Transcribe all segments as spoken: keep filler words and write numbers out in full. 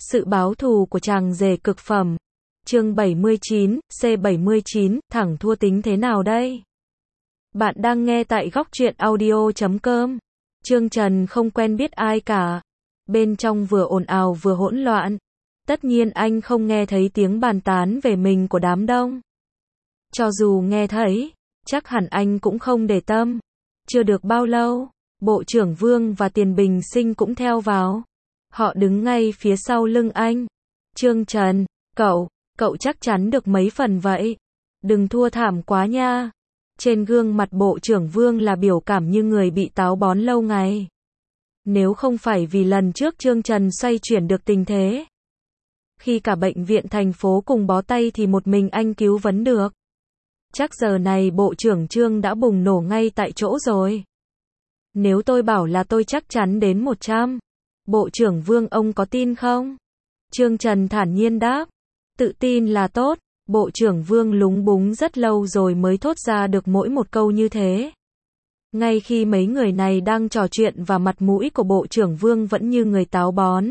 Sự báo thù của chàng rể cực phẩm. Chương bảy mươi chín, C bảy mươi chín, thẳng thua tính thế nào đây? Bạn đang nghe tại góc truyện audio chấm com. Trương Trần không quen biết ai cả. Bên trong vừa ồn ào vừa hỗn loạn. Tất nhiên anh không nghe thấy tiếng bàn tán về mình của đám đông. Cho dù nghe thấy, chắc hẳn anh cũng không để tâm. Chưa được bao lâu, Bộ trưởng Vương và Tiền Bình Sinh cũng theo vào. Họ đứng ngay phía sau lưng anh. Trương Trần, cậu, cậu chắc chắn được mấy phần vậy. Đừng thua thảm quá nha. Trên gương mặt Bộ trưởng Vương là biểu cảm như người bị táo bón lâu ngày. Nếu không phải vì lần trước Trương Trần xoay chuyển được tình thế. Khi cả bệnh viện thành phố cùng bó tay thì một mình anh cứu vấn được. Chắc giờ này Bộ trưởng Trương đã bùng nổ ngay tại chỗ rồi. Nếu tôi bảo là tôi chắc chắn đến một trăm. Bộ trưởng Vương ông có tin không? Trương Trần thản nhiên đáp. Tự tin là tốt. Bộ trưởng Vương lúng búng rất lâu rồi mới thốt ra được mỗi một câu như thế. Ngay khi mấy người này đang trò chuyện và mặt mũi của Bộ trưởng Vương vẫn như người táo bón.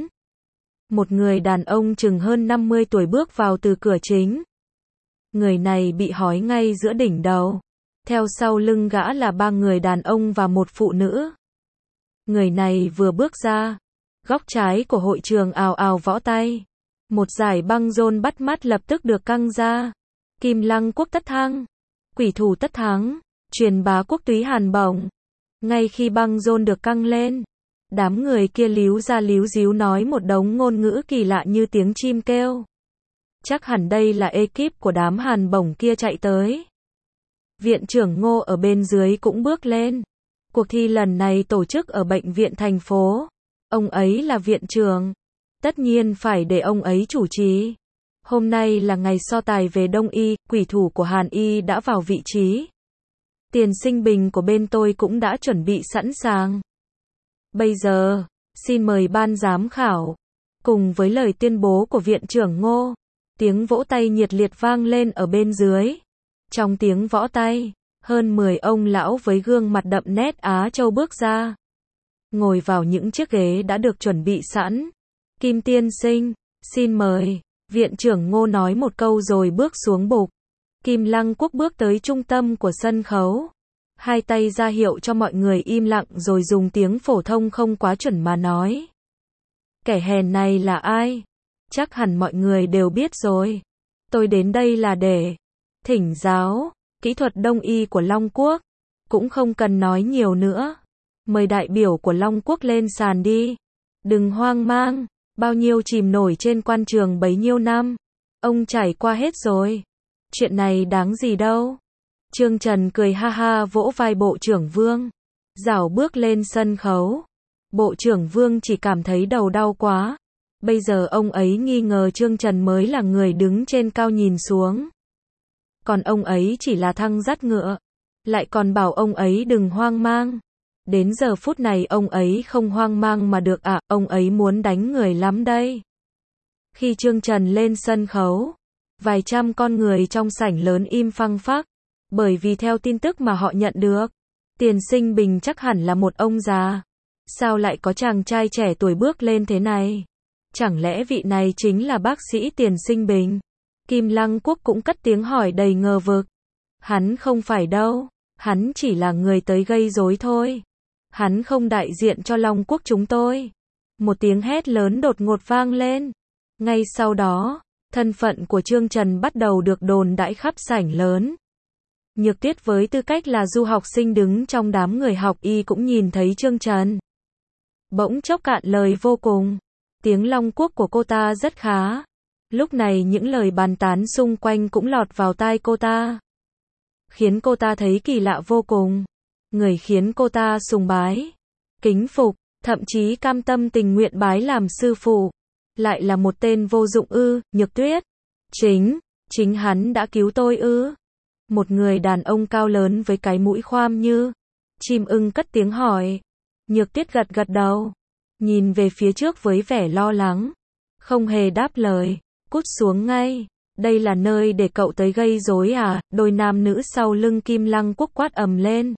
Một người đàn ông chừng hơn năm mươi tuổi bước vào từ cửa chính. Người này bị hói ngay giữa đỉnh đầu. Theo sau lưng gã là ba người đàn ông và một phụ nữ. Người này vừa bước ra. Góc trái của hội trường ào ào võ tay. Một dải băng rôn bắt mắt lập tức được căng ra. Kim Lăng quốc tất thăng. Quỷ thủ tất thắng. Truyền bá quốc túy hàn bổng. Ngay khi băng rôn được căng lên. Đám người kia líu ra líu díu nói một đống ngôn ngữ kỳ lạ như tiếng chim kêu. Chắc hẳn đây là ekip của đám hàn bổng kia chạy tới. Viện trưởng Ngô ở bên dưới cũng bước lên. Cuộc thi lần này tổ chức ở bệnh viện thành phố. Ông ấy là viện trưởng. Tất nhiên phải để ông ấy chủ trì. Hôm nay là ngày so tài về Đông y, quỷ thủ của Hàn y đã vào vị trí. Tiền Sinh Bình của bên tôi cũng đã chuẩn bị sẵn sàng. Bây giờ, xin mời ban giám khảo. Cùng với lời tuyên bố của viện trưởng Ngô, tiếng vỗ tay nhiệt liệt vang lên ở bên dưới. Trong tiếng võ tay, hơn mười ông lão với gương mặt đậm nét Á Châu bước ra. Ngồi vào những chiếc ghế đã được chuẩn bị sẵn. Kim tiên sinh, xin mời. Viện trưởng Ngô nói một câu rồi bước xuống bục. Kim Lăng Quốc bước tới trung tâm của sân khấu. Hai tay ra hiệu cho mọi người im lặng rồi dùng tiếng phổ thông không quá chuẩn mà nói. Kẻ hèn này là ai? Chắc hẳn mọi người đều biết rồi. Tôi đến đây là để thỉnh giáo kỹ thuật đông y của Long Quốc. Cũng không cần nói nhiều nữa. Mời đại biểu của Long Quốc lên sàn đi. Đừng hoang mang. Bao nhiêu chìm nổi trên quan trường bấy nhiêu năm. Ông trải qua hết rồi. Chuyện này đáng gì đâu. Trương Trần cười ha ha vỗ vai Bộ trưởng Vương. Rảo bước lên sân khấu. Bộ trưởng Vương chỉ cảm thấy đầu đau quá. Bây giờ ông ấy nghi ngờ Trương Trần mới là người đứng trên cao nhìn xuống. Còn ông ấy chỉ là thăng dắt ngựa. Lại còn bảo ông ấy đừng hoang mang. Đến giờ phút này ông ấy không hoang mang mà được à, ông ấy muốn đánh người lắm đây. Khi Trương Trần lên sân khấu, vài trăm con người trong sảnh lớn im phăng phắc. Bởi vì theo tin tức mà họ nhận được, Tiền Sinh Bình chắc hẳn là một ông già. Sao lại có chàng trai trẻ tuổi bước lên thế này? Chẳng lẽ vị này chính là bác sĩ Tiền Sinh Bình? Kim Lăng Quốc cũng cất tiếng hỏi đầy ngờ vực. Hắn không phải đâu, hắn chỉ là người tới gây rối thôi. Hắn không đại diện cho Long Quốc chúng tôi. Một tiếng hét lớn đột ngột vang lên. Ngay sau đó, thân phận của Trương Trần bắt đầu được đồn đãi khắp sảnh lớn. Nhược Tuyết với tư cách là du học sinh đứng trong đám người học y cũng nhìn thấy Trương Trần. Bỗng chốc cạn lời vô cùng. Tiếng Long Quốc của cô ta rất khá. Lúc này những lời bàn tán xung quanh cũng lọt vào tai cô ta. Khiến cô ta thấy kỳ lạ vô cùng. Người khiến cô ta sùng bái, kính phục, thậm chí cam tâm tình nguyện bái làm sư phụ. Lại là một tên vô dụng ư, Nhược Tuyết. Chính, chính hắn đã cứu tôi ư. Một người đàn ông cao lớn với cái mũi khoam như chim ưng cất tiếng hỏi. Nhược Tuyết gật gật đầu. Nhìn về phía trước với vẻ lo lắng. Không hề đáp lời, cút xuống ngay. Đây là nơi để cậu tới gây rối à? Đôi nam nữ sau lưng Kim Lăng Quốc quát ầm lên.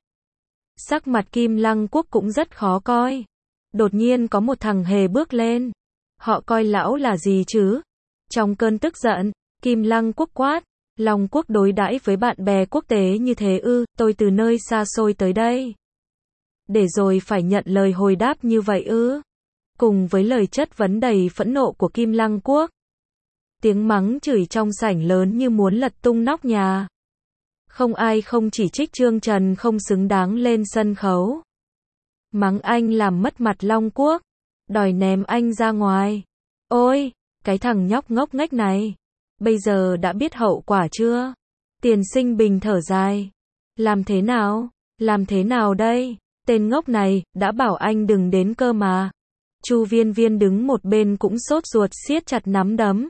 Sắc mặt Kim Lăng Quốc cũng rất khó coi. Đột nhiên có một thằng hề bước lên. Họ coi lão là gì chứ? Trong cơn tức giận, Kim Lăng Quốc quát, Long Quốc đối đãi với bạn bè quốc tế như thế ư, tôi từ nơi xa xôi tới đây. Để rồi phải nhận lời hồi đáp như vậy ư? Cùng với lời chất vấn đầy phẫn nộ của Kim Lăng Quốc, tiếng mắng chửi trong sảnh lớn như muốn lật tung nóc nhà. Không ai không chỉ trích Trương Trần không xứng đáng lên sân khấu. Mắng anh làm mất mặt Long Quốc, đòi ném anh ra ngoài. Ôi, cái thằng nhóc ngốc nghếch này, bây giờ đã biết hậu quả chưa? Tiền Sinh Bình thở dài. Làm thế nào? Làm thế nào đây? Tên ngốc này, đã bảo anh đừng đến cơ mà. Chu Viên Viên đứng một bên cũng sốt ruột siết chặt nắm đấm.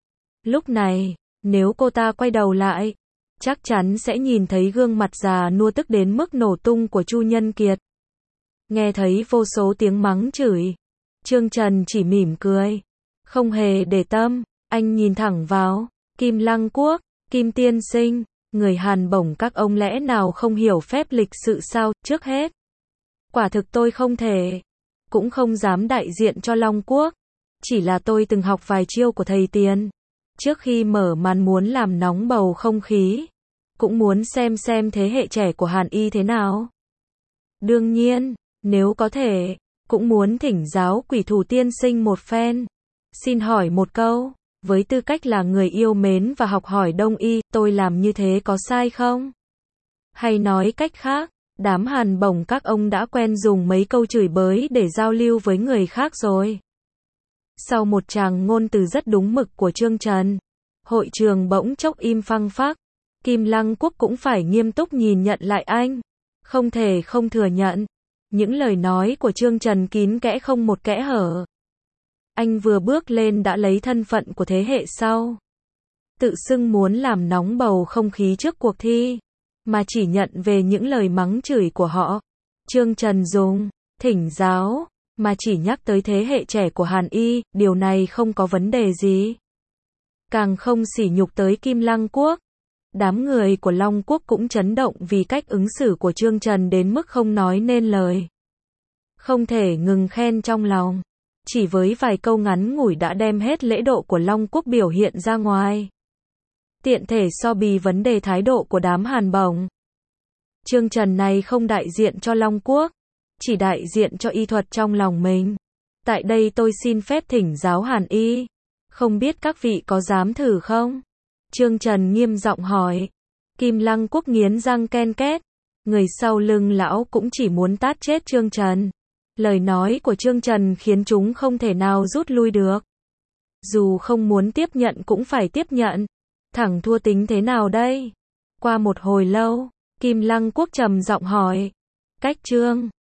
Lúc này, nếu cô ta quay đầu lại, chắc chắn sẽ nhìn thấy gương mặt già nua tức đến mức nổ tung của Chu Nhân Kiệt. Nghe thấy vô số tiếng mắng chửi, Trương Trần chỉ mỉm cười, không hề để tâm. Anh nhìn thẳng vào Kim Lăng Quốc, Kim tiên sinh, người Hàn Bổng các ông lẽ nào không hiểu phép lịch sự sao? Trước hết, quả thực tôi không thể, cũng không dám đại diện cho Long Quốc. Chỉ là tôi từng học vài chiêu của thầy Tiền. Trước khi mở màn muốn làm nóng bầu không khí, cũng muốn xem xem thế hệ trẻ của Hàn Y thế nào. Đương nhiên, nếu có thể, cũng muốn thỉnh giáo Quỷ Thủ tiên sinh một phen. Xin hỏi một câu, với tư cách là người yêu mến và học hỏi Đông Y, tôi làm như thế có sai không? Hay nói cách khác, đám Hàn Bổng các ông đã quen dùng mấy câu chửi bới để giao lưu với người khác rồi. Sau một tràng ngôn từ rất đúng mực của Trương Trần, hội trường bỗng chốc im phăng phắc. Kim Lăng Quốc cũng phải nghiêm túc nhìn nhận lại anh. Không thể không thừa nhận, những lời nói của Trương Trần kín kẽ không một kẽ hở. Anh vừa bước lên đã lấy thân phận của thế hệ sau, tự xưng muốn làm nóng bầu không khí trước cuộc thi, mà chỉ nhận về những lời mắng chửi của họ. Trương Trần dùng thỉnh giáo mà chỉ nhắc tới thế hệ trẻ của Hàn Y, điều này không có vấn đề gì. Càng không sỉ nhục tới Kim Lăng Quốc. Đám người của Long Quốc cũng chấn động vì cách ứng xử của Trương Trần đến mức không nói nên lời. Không thể ngừng khen trong lòng. Chỉ với vài câu ngắn ngủi đã đem hết lễ độ của Long Quốc biểu hiện ra ngoài. Tiện thể so bì vấn đề thái độ của đám Hàn Bổng. Trương Trần này không đại diện cho Long Quốc, chỉ đại diện cho y thuật trong lòng mình. Tại đây tôi xin phép thỉnh giáo Hàn Y. Không biết các vị có dám thử không? Trương Trần nghiêm giọng hỏi. Kim Lăng Quốc nghiến răng ken két. Người sau lưng lão cũng chỉ muốn tát chết Trương Trần. Lời nói của Trương Trần khiến chúng không thể nào rút lui được. Dù không muốn tiếp nhận cũng phải tiếp nhận. Thẳng thua tính thế nào đây? Qua một hồi lâu, Kim Lăng Quốc trầm giọng hỏi. Cách Trương